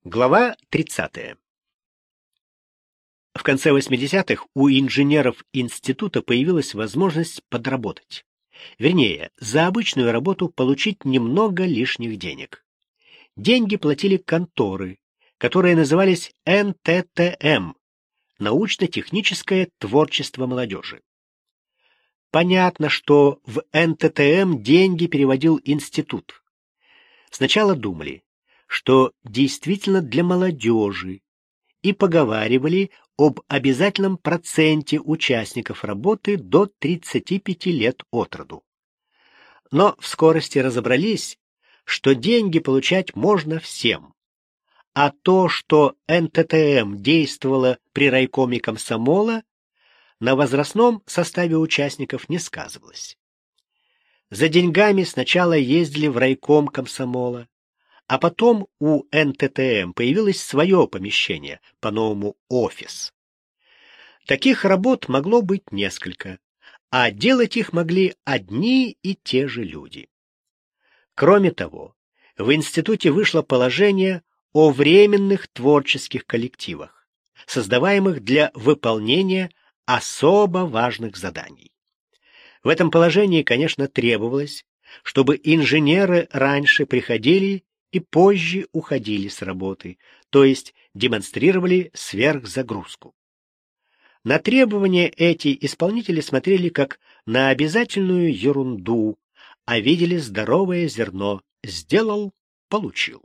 Глава 30. В конце 80-х у инженеров института появилась возможность подработать. Вернее, за обычную работу получить немного лишних денег. Деньги платили конторы, которые назывались НТТМ – научно-техническое творчество молодежи. Понятно, что в НТТМ деньги переводил институт. Сначала думали, что действительно для молодежи, и поговаривали об обязательном проценте участников работы до 35 лет от роду. Но в скорости разобрались, что деньги получать можно всем, а то, что НТТМ действовало при райкоме комсомола, на возрастном составе участников не сказывалось. За деньгами сначала ездили в райком комсомола, а потом у НТТМ появилось свое помещение, по-новому офис. Таких работ могло быть несколько, а делать их могли одни и те же люди. Кроме того, в институте вышло положение о временных творческих коллективах, создаваемых для выполнения особо важных заданий. В этом положении, конечно, требовалось, чтобы инженеры раньше приходили и позже уходили с работы, то есть демонстрировали сверхзагрузку. На требования эти исполнители смотрели как на обязательную ерунду, а видели здоровое зерно: сделал — получил.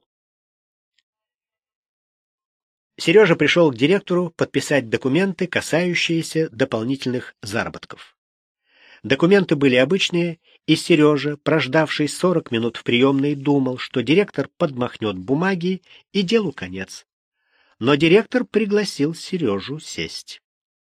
Сережа пришел к директору подписать документы, касающиеся дополнительных заработков. Документы были обычные, и Сережа, прождавший 40 минут в приемной, думал, что директор подмахнет бумаги, и делу конец. Но директор пригласил Сережу сесть.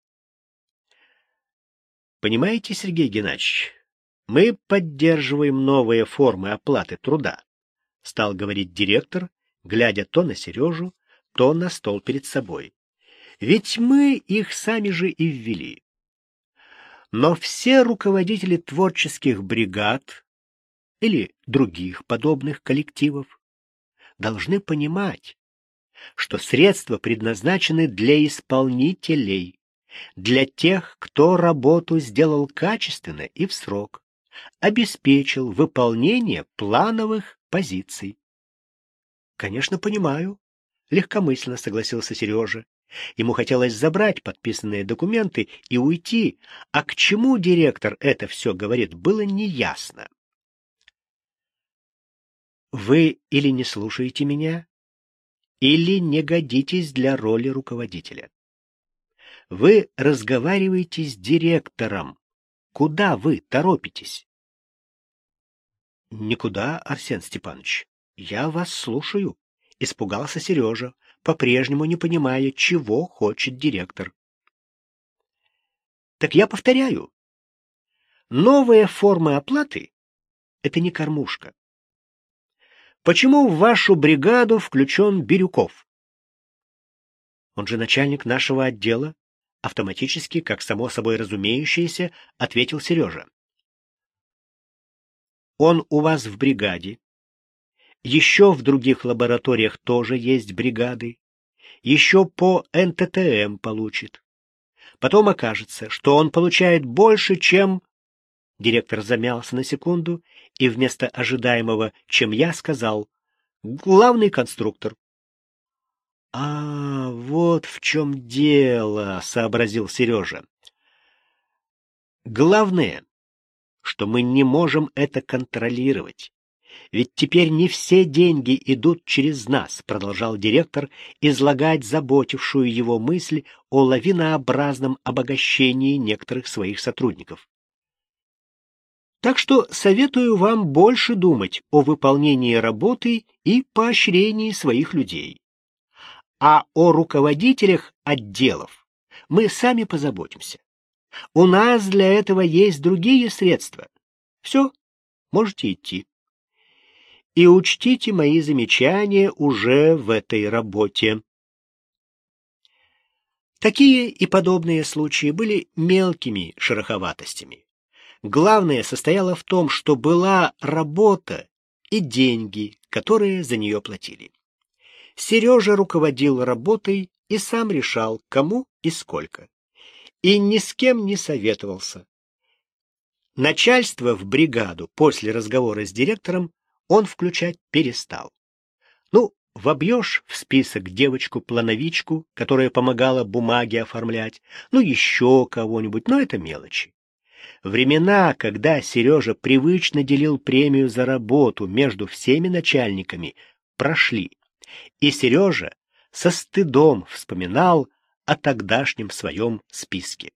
«Понимаете, Сергей Геннадьевич, мы поддерживаем новые формы оплаты труда», — стал говорить директор, глядя то на Сережу, то на стол перед собой. «Ведь мы их сами же и ввели. Но все руководители творческих бригад или других подобных коллективов должны понимать, что средства предназначены для исполнителей, для тех, кто работу сделал качественно и в срок, обеспечил выполнение плановых позиций». «Конечно, понимаю», — легкомысленно согласился Сережа. Ему хотелось забрать подписанные документы и уйти, а к чему директор это все говорит, было неясно. «Вы или не слушаете меня, или не годитесь для роли руководителя. Вы разговариваете с директором. Куда вы торопитесь?» «Никуда, Арсен Степанович. Я вас слушаю», — испугался Сережа, по-прежнему не понимая, чего хочет директор. «Так я повторяю. Новая форма оплаты — это не кормушка. Почему в вашу бригаду включен Бирюков?» «Он же начальник нашего отдела», — автоматически, как само собой разумеющееся, ответил Сережа. «Он у вас в бригаде. Еще в других лабораториях тоже есть бригады. Еще по НТТМ получит. Потом окажется, что он получает больше, чем...» Директор замялся на секунду и вместо ожидаемого «чем я» сказал «главный конструктор». «А, вот в чем дело», — сообразил Сережа. «Главное, что мы не можем это контролировать. Ведь теперь не все деньги идут через нас», — продолжал директор излагать заботившую его мысль о лавинообразном обогащении некоторых своих сотрудников. «Так что советую вам больше думать о выполнении работы и поощрении своих людей. А о руководителях отделов мы сами позаботимся. У нас для этого есть другие средства. Все, можете идти. И учтите мои замечания уже в этой работе». Такие и подобные случаи были мелкими шероховатостями. Главное состояло в том, что была работа и деньги, которые за нее платили. Сережа руководил работой и сам решал, кому и сколько. И ни с кем не советовался. Начальство в бригаду после разговора с директором он включать перестал. Ну, вобьешь в список девочку-плановичку, которая помогала бумаги оформлять, ну, еще кого-нибудь, но это мелочи. Времена, когда Сережа привычно делил премию за работу между всеми начальниками, прошли, и Сережа со стыдом вспоминал о тогдашнем своем списке.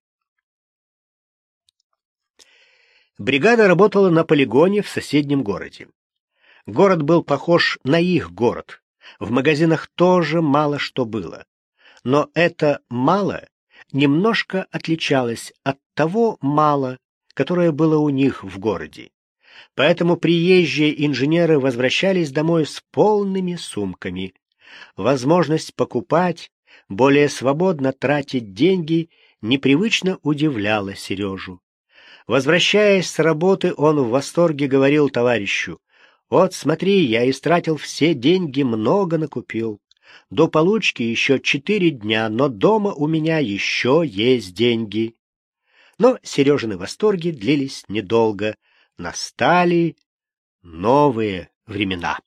Бригада работала на полигоне в соседнем городе. Город был похож на их город. В магазинах тоже мало что было. Но это «мало» немножко отличалось от того «мало», которое было у них в городе. Поэтому приезжие инженеры возвращались домой с полными сумками. Возможность покупать, более свободно тратить деньги непривычно удивляла Сережу. Возвращаясь с работы, он в восторге говорил товарищу: «Вот смотри, я истратил все деньги, много накупил. До получки еще 4 дня, но дома у меня еще есть деньги». Но Сережины восторги длились недолго. Настали новые времена.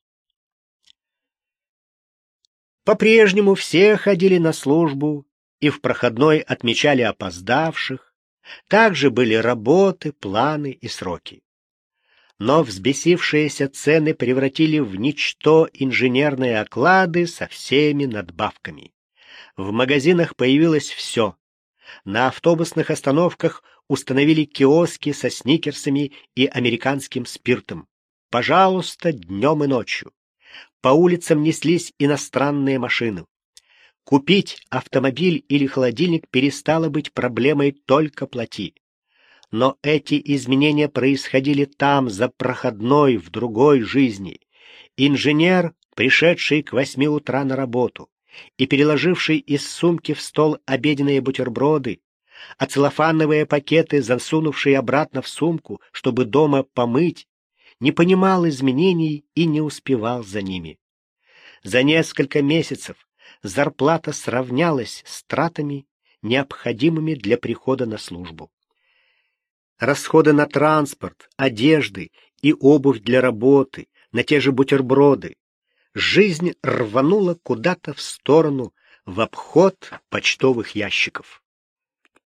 По-прежнему все ходили на службу и в проходной отмечали опоздавших. Также были работы, планы и сроки. Но взбесившиеся цены превратили в ничто инженерные оклады со всеми надбавками. В магазинах появилось все. На автобусных остановках установили киоски со сникерсами и американским спиртом. Пожалуйста, днем и ночью. По улицам неслись иностранные машины. Купить автомобиль или холодильник перестало быть проблемой «только плати». Но эти изменения происходили там, за проходной, в другой жизни. Инженер, пришедший к 8 утра на работу и переложивший из сумки в стол обеденные бутерброды, а целлофановые пакеты засунувший обратно в сумку, чтобы дома помыть, не понимал изменений и не успевал за ними. За несколько месяцев зарплата сравнялась с тратами, необходимыми для прихода на службу. Расходы на транспорт, одежды и обувь для работы, на те же бутерброды. Жизнь рванула куда-то в сторону, в обход почтовых ящиков.